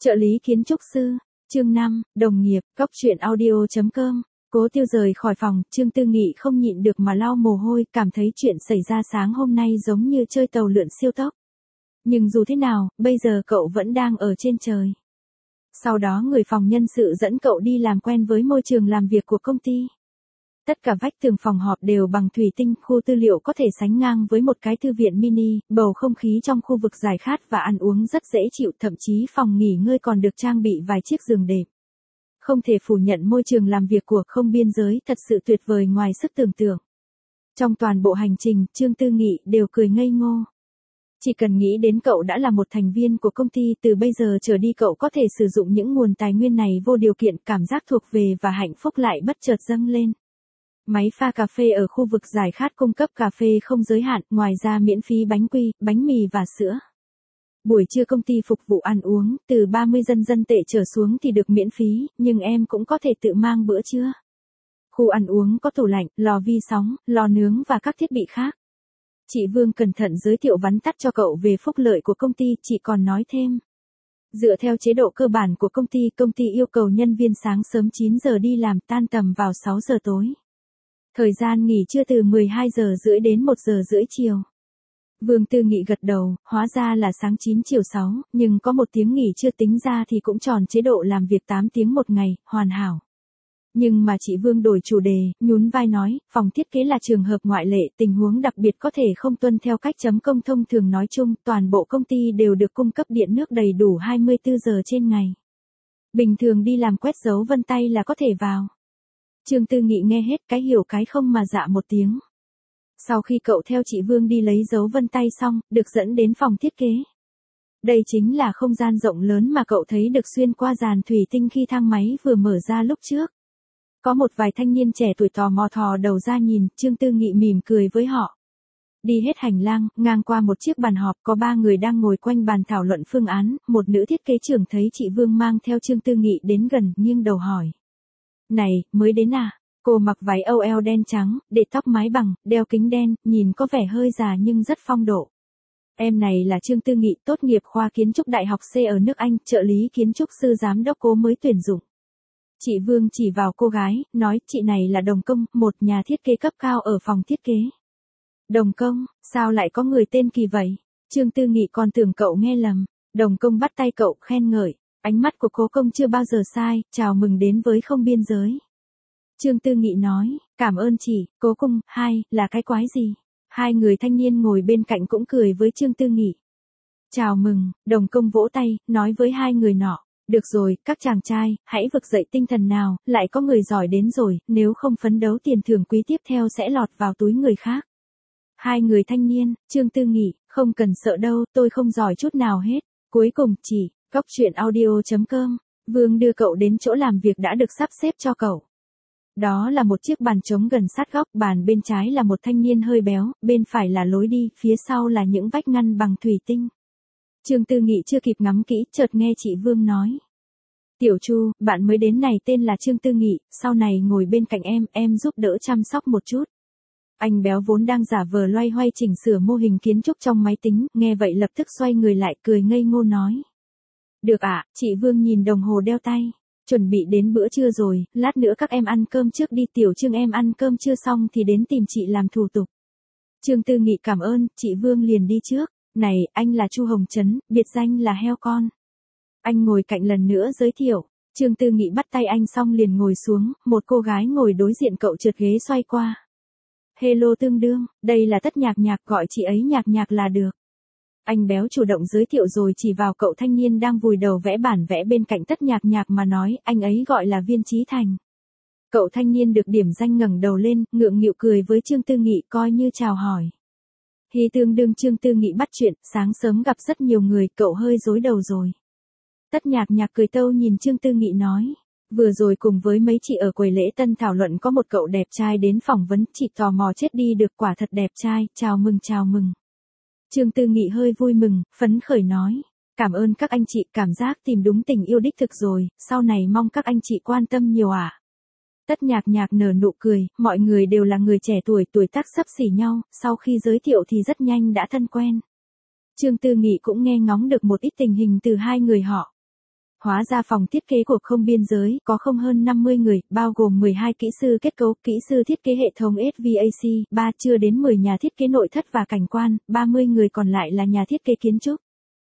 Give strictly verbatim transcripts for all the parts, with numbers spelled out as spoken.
Trợ lý kiến trúc sư, chương năm, đồng nghiệp, cóc truyện audio chấm com. Cố Tiêu rời khỏi phòng, Trương Tư Nghị không nhịn được mà lau mồ hôi, cảm thấy chuyện xảy ra sáng hôm nay giống như chơi tàu lượn siêu tốc. Nhưng dù thế nào, bây giờ cậu vẫn đang ở trên trời. Sau đó người phòng nhân sự dẫn cậu đi làm quen với môi trường làm việc của công ty. Tất cả vách tường phòng họp đều bằng thủy tinh, khu tư liệu có thể sánh ngang với một cái thư viện mini, bầu không khí trong khu vực giải khát và ăn uống rất dễ chịu, thậm chí phòng nghỉ ngơi còn được trang bị vài chiếc giường đệm. Không thể phủ nhận môi trường làm việc của không biên giới thật sự tuyệt vời ngoài sức tưởng tượng. Trong toàn bộ hành trình, Trương Tư Nghị đều cười ngây ngô. Chỉ cần nghĩ đến cậu đã là một thành viên của công ty, từ bây giờ trở đi cậu có thể sử dụng những nguồn tài nguyên này vô điều kiện, cảm giác thuộc về và hạnh phúc lại bất chợt dâng lên. Máy pha cà phê ở khu vực giải khát cung cấp cà phê không giới hạn, ngoài ra miễn phí bánh quy, bánh mì và sữa. Buổi trưa công ty phục vụ ăn uống, từ ba mươi dân dân tệ trở xuống thì được miễn phí, nhưng em cũng có thể tự mang bữa trưa. Khu ăn uống có tủ lạnh, lò vi sóng, lò nướng và các thiết bị khác. Chị Vương cẩn thận giới thiệu vắn tắt cho cậu về phúc lợi của công ty, chị còn nói thêm. Dựa theo chế độ cơ bản của công ty, công ty yêu cầu nhân viên sáng sớm chín giờ đi làm, tan tầm vào sáu giờ tối. Thời gian nghỉ trưa từ mười hai giờ rưỡi đến một giờ rưỡi chiều. Vương Tư Nghị gật đầu, hóa ra là sáng chín chiều sáu, nhưng có một tiếng nghỉ trưa tính ra thì cũng tròn chế độ làm việc tám tiếng một ngày, hoàn hảo. Nhưng mà chị Vương đổi chủ đề, nhún vai nói, phòng thiết kế là trường hợp ngoại lệ, tình huống đặc biệt có thể không tuân theo cách chấm công thông thường, nói chung, toàn bộ công ty đều được cung cấp điện nước đầy đủ hai mươi tư giờ trên ngày. Bình thường đi làm quét dấu vân tay là có thể vào. Trương Tư Nghị nghe hết, cái hiểu cái không mà dạ một tiếng. Sau khi cậu theo chị Vương đi lấy dấu vân tay xong, được dẫn đến phòng thiết kế. Đây chính là không gian rộng lớn mà cậu thấy được xuyên qua dàn thủy tinh khi thang máy vừa mở ra lúc trước. Có một vài thanh niên trẻ tuổi tò mò thò đầu ra nhìn, Trương Tư Nghị mỉm cười với họ. Đi hết hành lang, ngang qua một chiếc bàn họp, có ba người đang ngồi quanh bàn thảo luận phương án, một nữ thiết kế trưởng thấy chị Vương mang theo Trương Tư Nghị đến gần, nghiêng đầu hỏi. Này, mới đến à? Cô mặc váy ô eo đen trắng, để tóc mái bằng, đeo kính đen, nhìn có vẻ hơi già nhưng rất phong độ. Em này là Trương Tư Nghị, tốt nghiệp khoa kiến trúc Đại học C ở nước Anh, trợ lý kiến trúc sư giám đốc Cố mới tuyển dụng. Chị Vương chỉ vào cô gái, nói, chị này là Đồng Công, một nhà thiết kế cấp cao ở phòng thiết kế. Đồng Công, sao lại có người tên kỳ vậy? Trương Tư Nghị còn tưởng cậu nghe lầm. Đồng Công bắt tay cậu, khen ngợi. Ánh mắt của Cố Công chưa bao giờ sai, chào mừng đến với không biên giới. Trương Tư Nghị nói, cảm ơn chị, Cố Công, hai, là cái quái gì? Hai người thanh niên ngồi bên cạnh cũng cười với Trương Tư Nghị. Chào mừng, Đồng Công vỗ tay, nói với hai người nọ. Được rồi, các chàng trai, hãy vực dậy tinh thần nào, lại có người giỏi đến rồi, nếu không phấn đấu tiền thưởng quý tiếp theo sẽ lọt vào túi người khác. Hai người thanh niên, Trương Tư Nghị, không cần sợ đâu, tôi không giỏi chút nào hết. Cuối cùng, chỉ, cóc truyện audio chấm com, Vương đưa cậu đến chỗ làm việc đã được sắp xếp cho cậu. Đó là một chiếc bàn trống gần sát góc, bàn bên trái là một thanh niên hơi béo, bên phải là lối đi, phía sau là những vách ngăn bằng thủy tinh. Trương Tư Nghị chưa kịp ngắm kỹ, chợt nghe chị Vương nói. Tiểu Chu, bạn mới đến này tên là Trương Tư Nghị, sau này ngồi bên cạnh em, em giúp đỡ chăm sóc một chút. Anh béo vốn đang giả vờ loay hoay chỉnh sửa mô hình kiến trúc trong máy tính, nghe vậy lập tức xoay người lại cười ngây ngô nói. Được ạ, chị Vương nhìn đồng hồ đeo tay. Chuẩn bị đến bữa trưa rồi, lát nữa các em ăn cơm trước đi, Tiểu Trương em ăn cơm chưa xong thì đến tìm chị làm thủ tục. Trương Tư Nghị cảm ơn, chị Vương liền đi trước. Này, anh là Chu Hồng Trấn, biệt danh là heo con. Anh ngồi cạnh lần nữa giới thiệu. Trương Tư Nghị bắt tay anh xong liền ngồi xuống, một cô gái ngồi đối diện cậu trượt ghế xoay qua. Hello Tương Đương, đây là Tất Nhạc Nhạc, gọi chị ấy Nhạc Nhạc là được. Anh béo chủ động giới thiệu rồi chỉ vào cậu thanh niên đang vùi đầu vẽ bản vẽ bên cạnh Tất Nhạc Nhạc mà nói, anh ấy gọi là Viên Chí Thành. Cậu thanh niên được điểm danh ngẩng đầu lên, ngượng nghịu cười với Trương Tư Nghị coi như chào hỏi. Hi Tương Đương, Trương Tư Nghị bắt chuyện, sáng sớm gặp rất nhiều người, cậu hơi rối đầu rồi. Tất Nhạc Nhạc cười tâu nhìn Trương Tư Nghị nói. Vừa rồi cùng với mấy chị ở quầy lễ tân thảo luận có một cậu đẹp trai đến phỏng vấn, chị tò mò chết đi được, quả thật đẹp trai, chào mừng chào mừng. Trương Tư Nghị hơi vui mừng, phấn khởi nói. Cảm ơn các anh chị, cảm giác tìm đúng tình yêu đích thực rồi, sau này mong các anh chị quan tâm nhiều ạ. À. Tất Nhạc Nhạc nở nụ cười, mọi người đều là người trẻ tuổi, tuổi tác xấp xỉ nhau, sau khi giới thiệu thì rất nhanh đã thân quen. Trương Tư Nghị cũng nghe ngóng được một ít tình hình từ hai người họ. Hóa ra phòng thiết kế của Không Biên Giới có không hơn năm mươi người, bao gồm mười hai kỹ sư kết cấu, kỹ sư thiết kế hệ thống ét vê a xê, ba chưa đến mười nhà thiết kế nội thất và cảnh quan, ba mươi người còn lại là nhà thiết kế kiến trúc.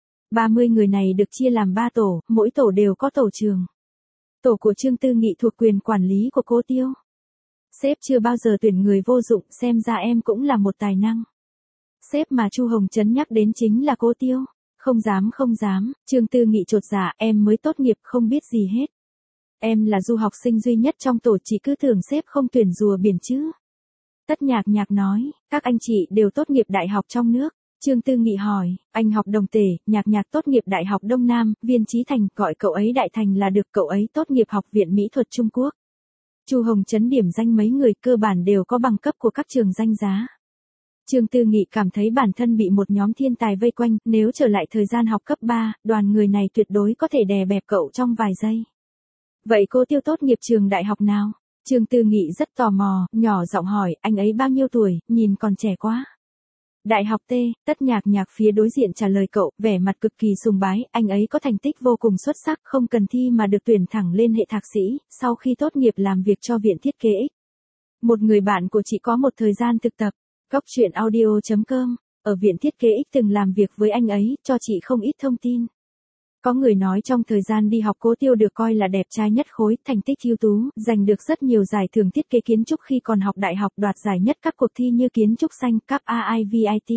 ba mươi người này được chia làm ba tổ, mỗi tổ đều có tổ trưởng. Tổ của Trương Tư Nghị thuộc quyền quản lý của cô Tiêu. Sếp chưa bao giờ tuyển người vô dụng, xem ra em cũng là một tài năng. Sếp mà Chu Hồng Trấn nhắc đến chính là cô Tiêu. Không dám không dám, Trương Tư Nghị chột dạ, em mới tốt nghiệp không biết gì hết. Em là du học sinh duy nhất trong tổ, chỉ cứ tưởng sếp không tuyển rùa biển chứ. Tất Nhạc Nhạc nói, các anh chị đều tốt nghiệp đại học trong nước. Trương Tư Nghị hỏi, anh học Đồng Tể, Nhạc Nhạc tốt nghiệp Đại học Đông Nam, Viên Chí Thành, gọi cậu ấy Đại Thành là được, cậu ấy tốt nghiệp Học viện Mỹ thuật Trung Quốc. Chu Hồng Trấn điểm danh mấy người cơ bản đều có bằng cấp của các trường danh giá. Trương Tư Nghị cảm thấy bản thân bị một nhóm thiên tài vây quanh, nếu trở lại thời gian học cấp ba, đoàn người này tuyệt đối có thể đè bẹp cậu trong vài giây. Vậy cô Tiêu tốt nghiệp trường đại học nào? Trương Tư Nghị rất tò mò, nhỏ giọng hỏi, anh ấy bao nhiêu tuổi, nhìn còn trẻ quá. Đại học T, Tất Nhạc Nhạc phía đối diện trả lời cậu, vẻ mặt cực kỳ sùng bái, anh ấy có thành tích vô cùng xuất sắc, không cần thi mà được tuyển thẳng lên hệ thạc sĩ, sau khi tốt nghiệp làm việc cho viện thiết kế X. Một người bạn của chị có một thời gian thực tập. Góc chuyện audio chấm com, ở viện thiết kế X từng làm việc với anh ấy, cho chị không ít thông tin. Có người nói trong thời gian đi học cô Tiêu được coi là đẹp trai nhất khối, thành tích ưu tú, giành được rất nhiều giải thưởng thiết kế kiến trúc khi còn học đại học, đoạt giải nhất các cuộc thi như kiến trúc xanh, cấp a i vê i tê.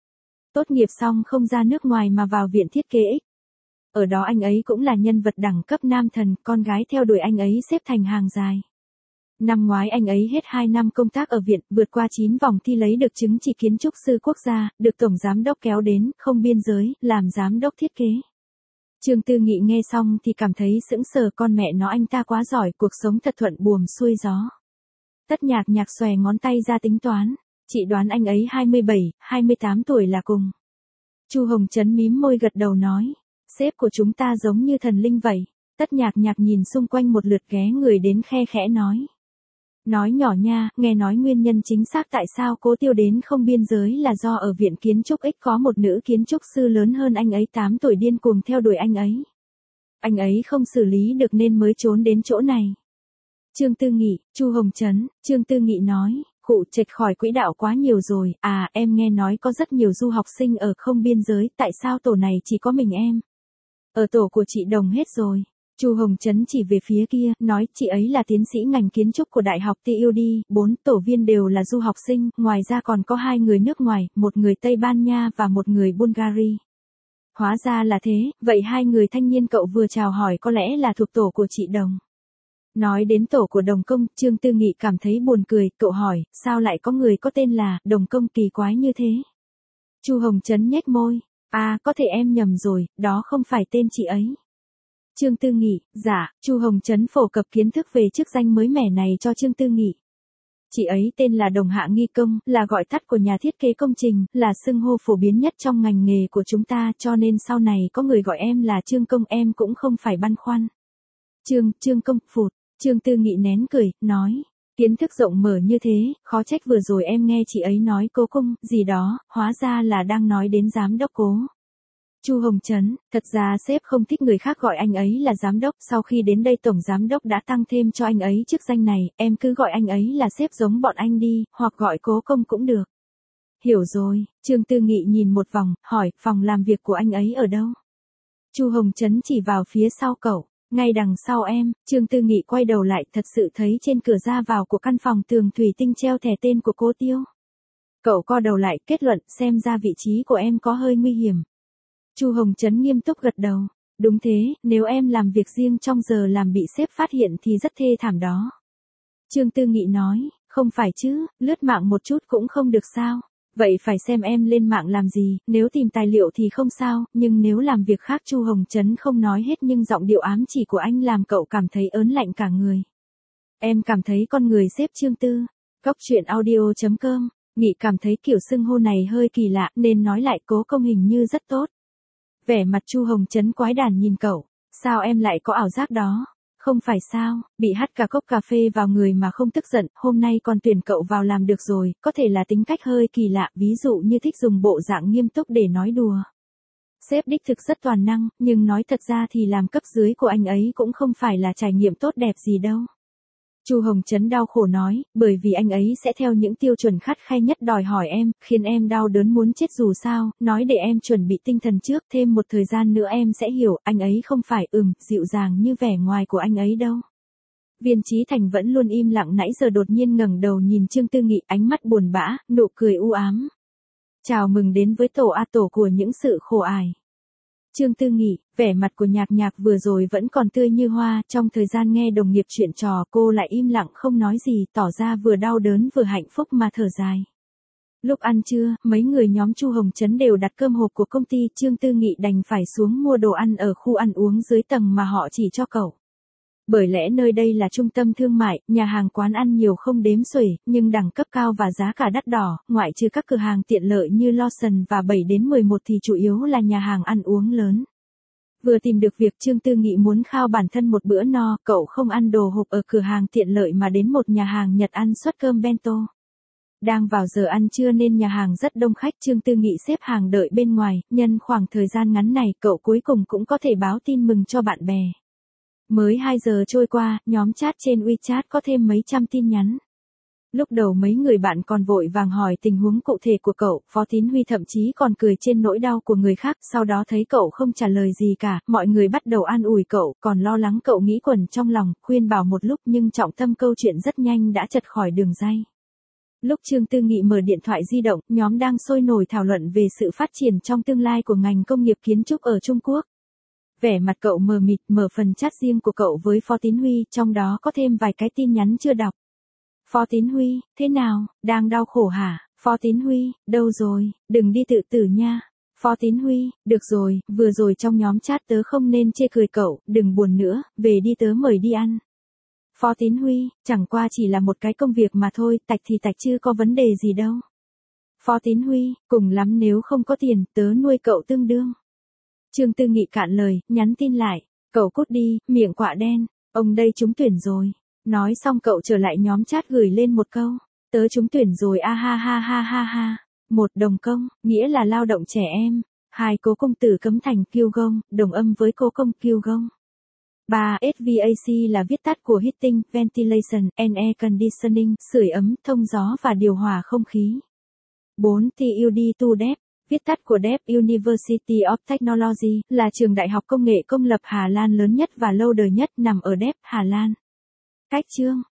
Tốt nghiệp xong không ra nước ngoài mà vào viện thiết kế X. Ở đó anh ấy cũng là nhân vật đẳng cấp nam thần, con gái theo đuổi anh ấy xếp thành hàng dài. Năm ngoái anh ấy hết hai năm công tác ở viện, vượt qua chín vòng thi lấy được chứng chỉ kiến trúc sư quốc gia, được tổng giám đốc kéo đến Không Biên Giới, làm giám đốc thiết kế. Trương Tư Nghị nghe xong thì cảm thấy sững sờ, con mẹ nó anh ta quá giỏi, cuộc sống thật thuận buồm xuôi gió. Tất Nhạc Nhạc xòe ngón tay ra tính toán, chị đoán anh ấy hai mươi bảy, hai mươi tám tuổi là cùng. Chu Hồng Trấn mím môi gật đầu nói, sếp của chúng ta giống như thần linh vậy. Tất Nhạc Nhạc nhìn xung quanh một lượt ghé người đến khe khẽ nói. Nói nhỏ nha, nghe nói nguyên nhân chính xác tại sao cô Tiêu đến Không Biên Giới là do ở viện kiến trúc X có một nữ kiến trúc sư lớn hơn anh ấy tám tuổi điên cuồng theo đuổi anh ấy. Anh ấy không xử lý được nên mới trốn đến chỗ này. Trương Tư Nghị, Chu Hồng Trấn, Trương Tư Nghị nói, khụ chệch khỏi quỹ đạo quá nhiều rồi, à em nghe nói có rất nhiều du học sinh ở Không Biên Giới, tại sao tổ này chỉ có mình em? Ở tổ của chị Đồng hết rồi. Chu Hồng Trấn chỉ về phía kia, nói chị ấy là tiến sĩ ngành kiến trúc của Đại học tê u đê, bốn tổ viên đều là du học sinh, ngoài ra còn có hai người nước ngoài, một người Tây Ban Nha và một người Bulgaria. Hóa ra là thế, vậy hai người thanh niên cậu vừa chào hỏi có lẽ là thuộc tổ của chị Đồng. Nói đến tổ của Đồng Công, Trương Tư Nghị cảm thấy buồn cười, cậu hỏi, sao lại có người có tên là Đồng Công kỳ quái như thế? Chu Hồng Trấn nhếch môi, à có thể em nhầm rồi, đó không phải tên chị ấy. Trương Tư Nghị, dạ, Chu Hồng Trấn phổ cập kiến thức về chức danh mới mẻ này cho Trương Tư Nghị. Chị ấy tên là Đồng Hạ Nghi Công, là gọi tắt của nhà thiết kế công trình, là xưng hô phổ biến nhất trong ngành nghề của chúng ta, cho nên sau này có người gọi em là Trương Công em cũng không phải băn khoăn. Trương, Trương Công, phụt, Trương Tư Nghị nén cười, nói, kiến thức rộng mở như thế, khó trách vừa rồi em nghe chị ấy nói Cố Công, gì đó, hóa ra là đang nói đến giám đốc Cố. Chu Hồng Trấn, thật ra sếp không thích người khác gọi anh ấy là giám đốc, sau khi đến đây tổng giám đốc đã tăng thêm cho anh ấy chức danh này, em cứ gọi anh ấy là sếp giống bọn anh đi, hoặc gọi Cố Công cũng được. Hiểu rồi, Trương Tư Nghị nhìn một vòng, hỏi, phòng làm việc của anh ấy ở đâu? Chu Hồng Trấn chỉ vào phía sau cậu, ngay đằng sau em. Trương Tư Nghị quay đầu lại, thật sự thấy trên cửa ra vào của căn phòng tường thủy tinh treo thẻ tên của cô Tiêu. Cậu co đầu lại, kết luận, xem ra vị trí của em có hơi nguy hiểm. Chu Hồng Trấn nghiêm túc gật đầu. Đúng thế, nếu em làm việc riêng trong giờ làm bị sếp phát hiện thì rất thê thảm đó. Trương Tư Nghị nói, không phải chứ, lướt mạng một chút cũng không được sao. Vậy phải xem em lên mạng làm gì, nếu tìm tài liệu thì không sao, nhưng nếu làm việc khác. Chu Hồng Trấn không nói hết nhưng giọng điệu ám chỉ của anh làm cậu cảm thấy ớn lạnh cả người. Em cảm thấy con người sếp Trương Tư. Góc chuyện audio chấm com, Nghị cảm thấy kiểu xưng hô này hơi kỳ lạ nên nói lại Cố Công hình như rất tốt. Vẻ mặt Chu Hồng Trấn quái đản nhìn cậu, sao em lại có ảo giác đó? Không phải sao, bị hắt cả cốc cà phê vào người mà không tức giận, hôm nay còn tuyển cậu vào làm được rồi, có thể là tính cách hơi kỳ lạ, ví dụ như thích dùng bộ dạng nghiêm túc để nói đùa. Sếp đích thực rất toàn năng, nhưng nói thật ra thì làm cấp dưới của anh ấy cũng không phải là trải nghiệm tốt đẹp gì đâu. Chu Hồng Trấn đau khổ nói, bởi vì anh ấy sẽ theo những tiêu chuẩn khắt khe nhất đòi hỏi em, khiến em đau đớn muốn chết dù sao, nói để em chuẩn bị tinh thần trước, thêm một thời gian nữa em sẽ hiểu, anh ấy không phải ừm, dịu dàng như vẻ ngoài của anh ấy đâu. Viên Chí Thành vẫn luôn im lặng nãy giờ đột nhiên ngẩng đầu nhìn Trương Tư Nghị, ánh mắt buồn bã, nụ cười u ám. Chào mừng đến với tổ a tổ của những sự khổ ải. Trương Tư Nghị, vẻ mặt của Nhạc Nhạc vừa rồi vẫn còn tươi như hoa, trong thời gian nghe đồng nghiệp chuyện trò cô lại im lặng không nói gì, tỏ ra vừa đau đớn vừa hạnh phúc mà thở dài. Lúc ăn trưa, mấy người nhóm Chu Hồng Trấn đều đặt cơm hộp của công ty, Trương Tư Nghị đành phải xuống mua đồ ăn ở khu ăn uống dưới tầng mà họ chỉ cho cậu. Bởi lẽ nơi đây là trung tâm thương mại, nhà hàng quán ăn nhiều không đếm xuể, nhưng đẳng cấp cao và giá cả đắt đỏ, ngoại trừ các cửa hàng tiện lợi như Lawson và bảy đến mười một thì chủ yếu là nhà hàng ăn uống lớn. Vừa tìm được việc Trương Tư Nghị muốn khao bản thân một bữa no, cậu không ăn đồ hộp ở cửa hàng tiện lợi mà đến một nhà hàng Nhật ăn suất cơm bento. Đang vào giờ ăn trưa nên nhà hàng rất đông khách, Trương Tư Nghị xếp hàng đợi bên ngoài, nhân khoảng thời gian ngắn này cậu cuối cùng cũng có thể báo tin mừng cho bạn bè. Mới hai giờ trôi qua, nhóm chat trên WeChat có thêm mấy trăm tin nhắn. Lúc đầu mấy người bạn còn vội vàng hỏi tình huống cụ thể của cậu, Phó Tín Huy thậm chí còn cười trên nỗi đau của người khác, sau đó thấy cậu không trả lời gì cả, mọi người bắt đầu an ủi cậu, còn lo lắng cậu nghĩ quẩn trong lòng, khuyên bảo một lúc nhưng trọng tâm câu chuyện rất nhanh đã chật khỏi đường ray. Lúc Trương Tư Nghị mở điện thoại di động, nhóm đang sôi nổi thảo luận về sự phát triển trong tương lai của ngành công nghiệp kiến trúc ở Trung Quốc. Vẻ mặt cậu mờ mịt, mở phần chat riêng của cậu với Phó Tín Huy, trong đó có thêm vài cái tin nhắn chưa đọc. Phó Tín Huy, thế nào, đang đau khổ hả? Phó Tín Huy, đâu rồi, đừng đi tự tử nha. Phó Tín Huy, được rồi, vừa rồi trong nhóm chat tớ không nên chê cười cậu, đừng buồn nữa, về đi tớ mời đi ăn. Phó Tín Huy, chẳng qua chỉ là một cái công việc mà thôi, tạch thì tạch chứ có vấn đề gì đâu. Phó Tín Huy, cùng lắm nếu không có tiền, tớ nuôi cậu tương đương. Trương Tư Nghị cạn lời, nhắn tin lại, cậu cút đi, miệng quạ đen, ông đây trúng tuyển rồi. Nói xong cậu trở lại nhóm chat gửi lên một câu, tớ trúng tuyển rồi a ha ha ha ha ha. Một, đồng công, nghĩa là lao động trẻ em. Hai, cố công tử cấm thành kiêu gông, đồng âm với cố công kiêu gông. Ba, ét vê a xê là viết tắt của Heating, Ventilation, and Air Conditioning, sưởi ấm, thông gió và điều hòa không khí. Bốn, tê u đê hai Dep, viết tắt của Dep University of Technology, là trường đại học công nghệ công lập Hà Lan lớn nhất và lâu đời nhất, nằm ở Dep, Hà Lan. Cách chương